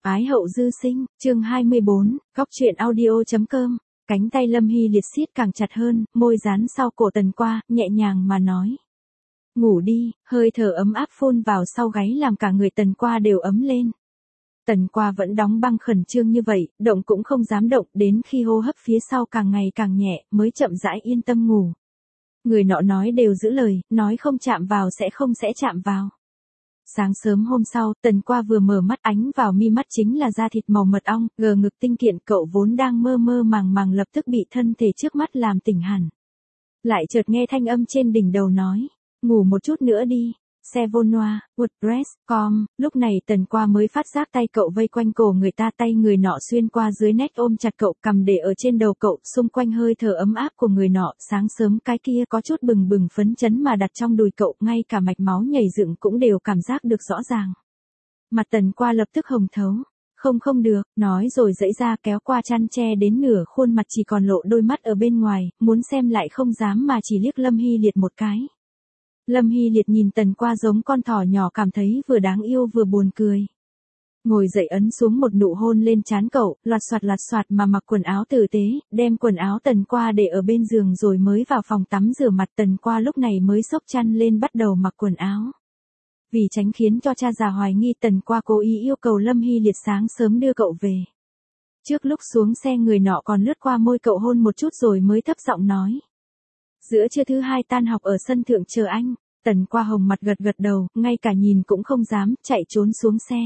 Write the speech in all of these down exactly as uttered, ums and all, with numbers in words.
Ái hậu dư sinh, chương hai mươi bốn, góc truyện audio.com. Cánh tay Lâm Hy liệt siết càng chặt hơn, môi dán sau cổ Tần Qua, nhẹ nhàng mà nói. Ngủ đi, hơi thở ấm áp phun vào sau gáy làm cả người Tần Qua đều ấm lên. Tần Qua vẫn đóng băng khẩn trương như vậy, động cũng không dám động, đến khi hô hấp phía sau càng ngày càng nhẹ, mới chậm rãi yên tâm ngủ. Người nọ nói đều giữ lời, nói không chạm vào sẽ không sẽ chạm vào. Sáng sớm hôm sau, Tần Qua vừa mở mắt, ánh vào mi mắt chính là da thịt màu mật ong, gờ ngực tinh kiện, cậu vốn đang mơ mơ màng màng lập tức bị thân thể trước mắt làm tỉnh hẳn. Lại chợt nghe thanh âm trên đỉnh đầu nói, ngủ một chút nữa đi. Sevonoa, WordPress, com, lúc này Tần Qua mới phát giác tay cậu vây quanh cổ người ta, tay người nọ xuyên qua dưới nách ôm chặt cậu, cầm để ở trên đầu cậu, xung quanh hơi thở ấm áp của người nọ, sáng sớm cái kia có chút bừng bừng phấn chấn mà đặt trong đùi cậu, ngay cả mạch máu nhảy dựng cũng đều cảm giác được rõ ràng. Mặt Tần Qua lập tức hồng thấu, không không được, nói rồi dãy ra kéo qua chăn che đến nửa khuôn mặt chỉ còn lộ đôi mắt ở bên ngoài, muốn xem lại không dám mà chỉ liếc Lâm Hy Liệt một cái. Lâm Hy Liệt nhìn Tần Qua giống con thỏ nhỏ, cảm thấy vừa đáng yêu vừa buồn cười. Ngồi dậy ấn xuống một nụ hôn lên trán cậu, loạt soạt loạt soạt mà mặc quần áo tử tế, đem quần áo Tần Qua để ở bên giường rồi mới vào phòng tắm rửa mặt. Tần Qua lúc này mới xốc chăn lên bắt đầu mặc quần áo. Vì tránh khiến cho cha già hoài nghi, Tần Qua cố ý yêu cầu Lâm Hy Liệt sáng sớm đưa cậu về. Trước lúc xuống xe người nọ còn lướt qua môi cậu hôn một chút rồi mới thấp giọng nói. Giữa trưa thứ hai tan học ở sân thượng chờ anh. Tần Qua hồng mặt gật gật đầu, ngay cả nhìn cũng không dám, chạy trốn xuống xe.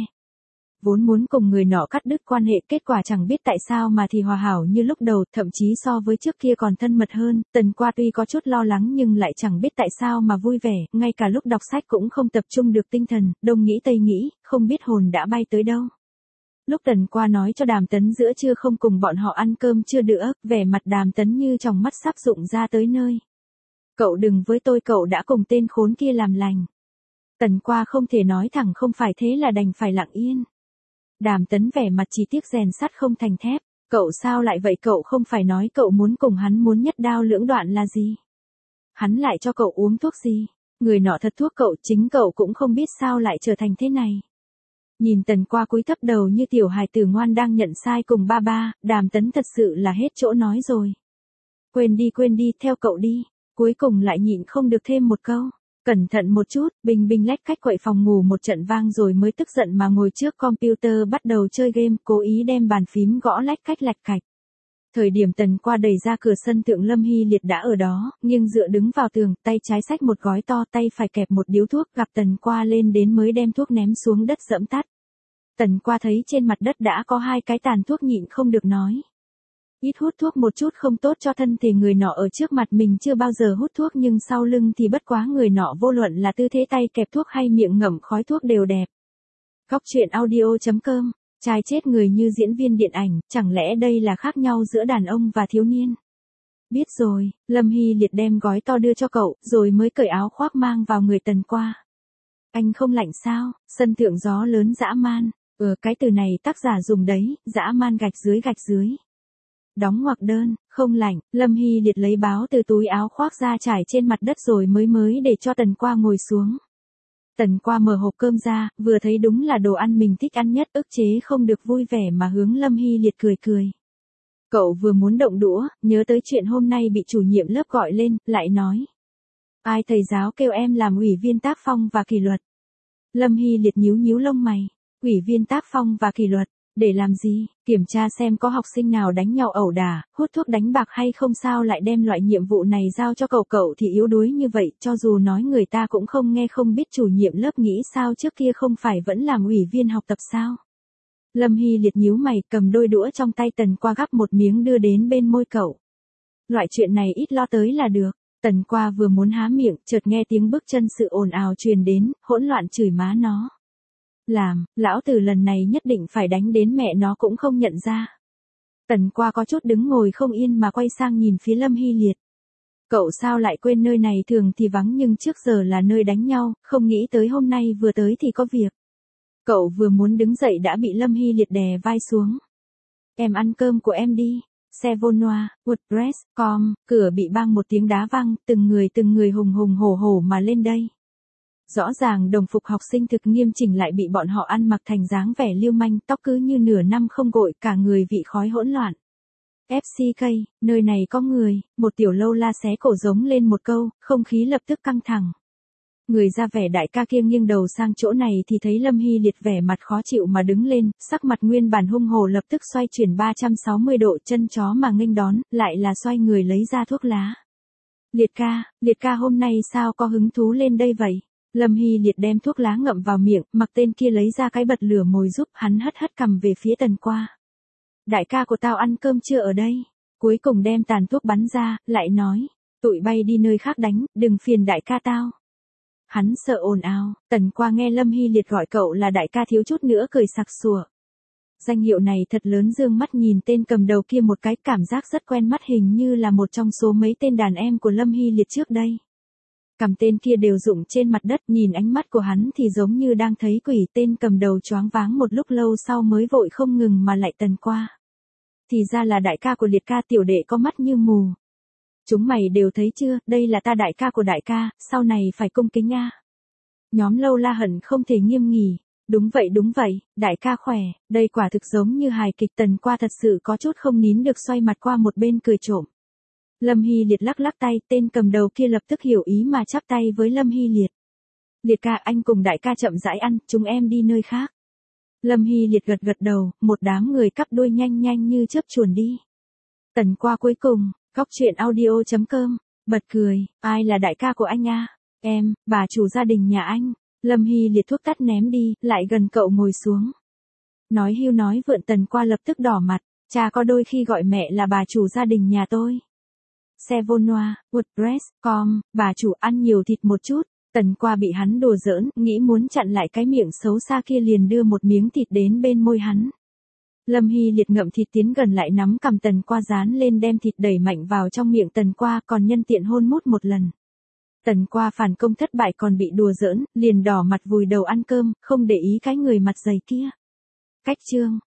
Vốn muốn cùng người nọ cắt đứt quan hệ, kết quả chẳng biết tại sao mà thì hòa hảo như lúc đầu, thậm chí so với trước kia còn thân mật hơn. Tần Qua tuy có chút lo lắng nhưng lại chẳng biết tại sao mà vui vẻ, ngay cả lúc đọc sách cũng không tập trung được tinh thần, đông nghĩ tây nghĩ, không biết hồn đã bay tới đâu. Lúc Tần Qua nói cho Đàm Tấn giữa trưa không cùng bọn họ ăn cơm trưa nữa, vẻ mặt Đàm Tấn như tròng mắt sắp rụng ra tới nơi. Cậu đừng với tôi, cậu đã cùng tên khốn kia làm lành. Tần Qua không thể nói thẳng không phải, thế là đành phải lặng yên. Đàm Tấn vẻ mặt chỉ tiếc rèn sắt không thành thép. Cậu sao lại vậy, cậu không phải nói cậu muốn cùng hắn muốn nhất đao lưỡng đoạn là gì? Hắn lại cho cậu uống thuốc gì? Người nọ thật thuốc cậu, chính cậu cũng không biết sao lại trở thành thế này. Nhìn Tần Qua cúi thấp đầu như tiểu hài tử ngoan đang nhận sai cùng ba ba, Đàm Tấn thật sự là hết chỗ nói rồi. Quên đi quên đi, theo cậu đi. Cuối cùng lại nhịn không được thêm một câu. Cẩn thận một chút, bình bình lách cách quậy phòng ngủ một trận vang rồi mới tức giận mà ngồi trước computer bắt đầu chơi game, cố ý đem bàn phím gõ lách cách lạch cạch. Thời điểm Tần Qua đẩy ra cửa sân thượng, Lâm Hy Liệt đã ở đó, nhưng dựa đứng vào tường, tay trái xách một gói to, tay phải kẹp một điếu thuốc, gặp Tần Qua lên đến mới đem thuốc ném xuống đất dẫm tắt. Tần Qua thấy trên mặt đất đã có hai cái tàn thuốc nhịn không được nói. Ít hút thuốc một chút không tốt cho thân thể. Người nọ ở trước mặt mình chưa bao giờ hút thuốc nhưng sau lưng thì bất quá, người nọ vô luận là tư thế tay kẹp thuốc hay miệng ngậm khói thuốc đều đẹp. Góc truyện audio.com, trai chết người như diễn viên điện ảnh, chẳng lẽ đây là khác nhau giữa đàn ông và thiếu niên? Biết rồi, Lâm Hy Liệt đem gói to đưa cho cậu, rồi mới cởi áo khoác mang vào người Tần Qua. Anh không lạnh sao? Sân thượng gió lớn dã man. Ừ, cái từ này tác giả dùng đấy, dã man gạch dưới gạch dưới. Đóng ngoặc đơn, không lạnh. Lâm Hy Liệt lấy báo từ túi áo khoác ra trải trên mặt đất rồi mới mới để cho Tần Qua ngồi xuống. Tần Qua mở hộp cơm ra, vừa thấy đúng là đồ ăn mình thích ăn nhất, ức chế không được vui vẻ mà hướng Lâm Hy Liệt cười cười. Cậu vừa muốn động đũa, nhớ tới chuyện hôm nay bị chủ nhiệm lớp gọi lên, lại nói. Ai thầy giáo kêu em làm ủy viên tác phong và kỷ luật? Lâm Hy Liệt nhíu nhíu lông mày. Ủy viên tác phong và kỷ luật? Để làm gì? Kiểm tra xem có học sinh nào đánh nhau ẩu đả, hút thuốc đánh bạc hay không, sao lại đem loại nhiệm vụ này giao cho cậu? Cậu thì yếu đuối như vậy, cho dù nói người ta cũng không nghe. Không biết chủ nhiệm lớp nghĩ sao, trước kia không phải vẫn làm ủy viên học tập sao? Lâm Hy Liệt nhíu mày, cầm đôi đũa trong tay Tần Qua gắp một miếng đưa đến bên môi cậu. Loại chuyện này ít lo tới là được. Tần Qua vừa muốn há miệng, chợt nghe tiếng bước chân sự ồn ào truyền đến, hỗn loạn chửi má nó. Làm, lão tử lần này nhất định phải đánh đến mẹ nó cũng không nhận ra. Tần Qua có chút đứng ngồi không yên mà quay sang nhìn phía Lâm Hy Liệt. Cậu sao lại quên nơi này thường thì vắng nhưng trước giờ là nơi đánh nhau, không nghĩ tới hôm nay vừa tới thì có việc. Cậu vừa muốn đứng dậy đã bị Lâm Hy Liệt đè vai xuống. Em ăn cơm của em đi. Sevonoa, WordPress, com, cửa bị bang một tiếng đá văng, từng người từng người hùng hùng hổ hổ mà lên đây. Rõ ràng đồng phục học sinh thực nghiêm chỉnh lại bị bọn họ ăn mặc thành dáng vẻ lưu manh, tóc cứ như nửa năm không gội, cả người vị khói hỗn loạn. ép xê ca, nơi này có người, một tiểu lâu la xé cổ giống lên một câu, không khí lập tức căng thẳng. Người ra vẻ đại ca kia nghiêng đầu sang chỗ này thì thấy Lâm Hy Liệt vẻ mặt khó chịu mà đứng lên, sắc mặt nguyên bản hung hồ lập tức xoay chuyển ba trăm sáu mươi độ, chân chó mà nghênh đón, lại là xoay người lấy ra thuốc lá. Liệt ca, Liệt ca hôm nay sao có hứng thú lên đây vậy? Lâm Hy Liệt đem thuốc lá ngậm vào miệng, mặc tên kia lấy ra cái bật lửa mồi giúp, hắn hất hất cầm về phía Tần Qua. Đại ca của tao ăn cơm chưa ở đây? Cuối cùng đem tàn thuốc bắn ra, lại nói, tụi bay đi nơi khác đánh, đừng phiền đại ca tao. Hắn sợ ồn ào, Tần Qua nghe Lâm Hy Liệt gọi cậu là đại ca thiếu chút nữa cười sặc sụa. Danh hiệu này thật lớn, dương mắt nhìn tên cầm đầu kia một cái, cảm giác rất quen mắt, hình như là một trong số mấy tên đàn em của Lâm Hy Liệt trước đây. Cầm tên kia đều rụng trên mặt đất, nhìn ánh mắt của hắn thì giống như đang thấy quỷ. Tên cầm đầu choáng váng một lúc lâu sau mới vội không ngừng mà lại Tần Qua. Thì ra là đại ca của Liệt ca, tiểu đệ có mắt như mù. Chúng mày đều thấy chưa, đây là ta đại ca của đại ca, sau này phải cung kính a. Nhóm lâu la hận không thể nghiêm nghỉ. Đúng vậy đúng vậy, đại ca khỏe, đây quả thực giống như hài kịch. Tần Qua thật sự có chút không nín được, xoay mặt qua một bên cười trộm. Lâm Hy Liệt lắc lắc tay, tên cầm đầu kia lập tức hiểu ý mà chắp tay với Lâm Hy Liệt. Liệt ca, anh cùng đại ca chậm rãi ăn, chúng em đi nơi khác. Lâm Hy Liệt gật gật đầu, một đám người cắp đuôi nhanh nhanh như chớp chuồn đi. Tần Qua cuối cùng, góc truyện audio chấm com, bật cười, ai là đại ca của anh a? Em, bà chủ gia đình nhà anh. Lâm Hy Liệt thuốc tắt ném đi, lại gần cậu ngồi xuống. Nói hưu nói vượn. Tần Qua lập tức đỏ mặt, cha có đôi khi gọi mẹ là bà chủ gia đình nhà tôi. Sevonoa, WordPress, com, bà chủ ăn nhiều thịt một chút. Tần Qua bị hắn đùa giỡn, nghĩ muốn chặn lại cái miệng xấu xa kia, liền đưa một miếng thịt đến bên môi hắn. Lâm Hy Liệt ngậm thịt tiến gần lại, nắm cầm Tần Qua dán lên, đem thịt đẩy mạnh vào trong miệng Tần Qua, còn nhân tiện hôn mút một lần. Tần Qua phản công thất bại còn bị đùa giỡn, liền đỏ mặt vùi đầu ăn cơm, không để ý cái người mặt dày kia. Cách chương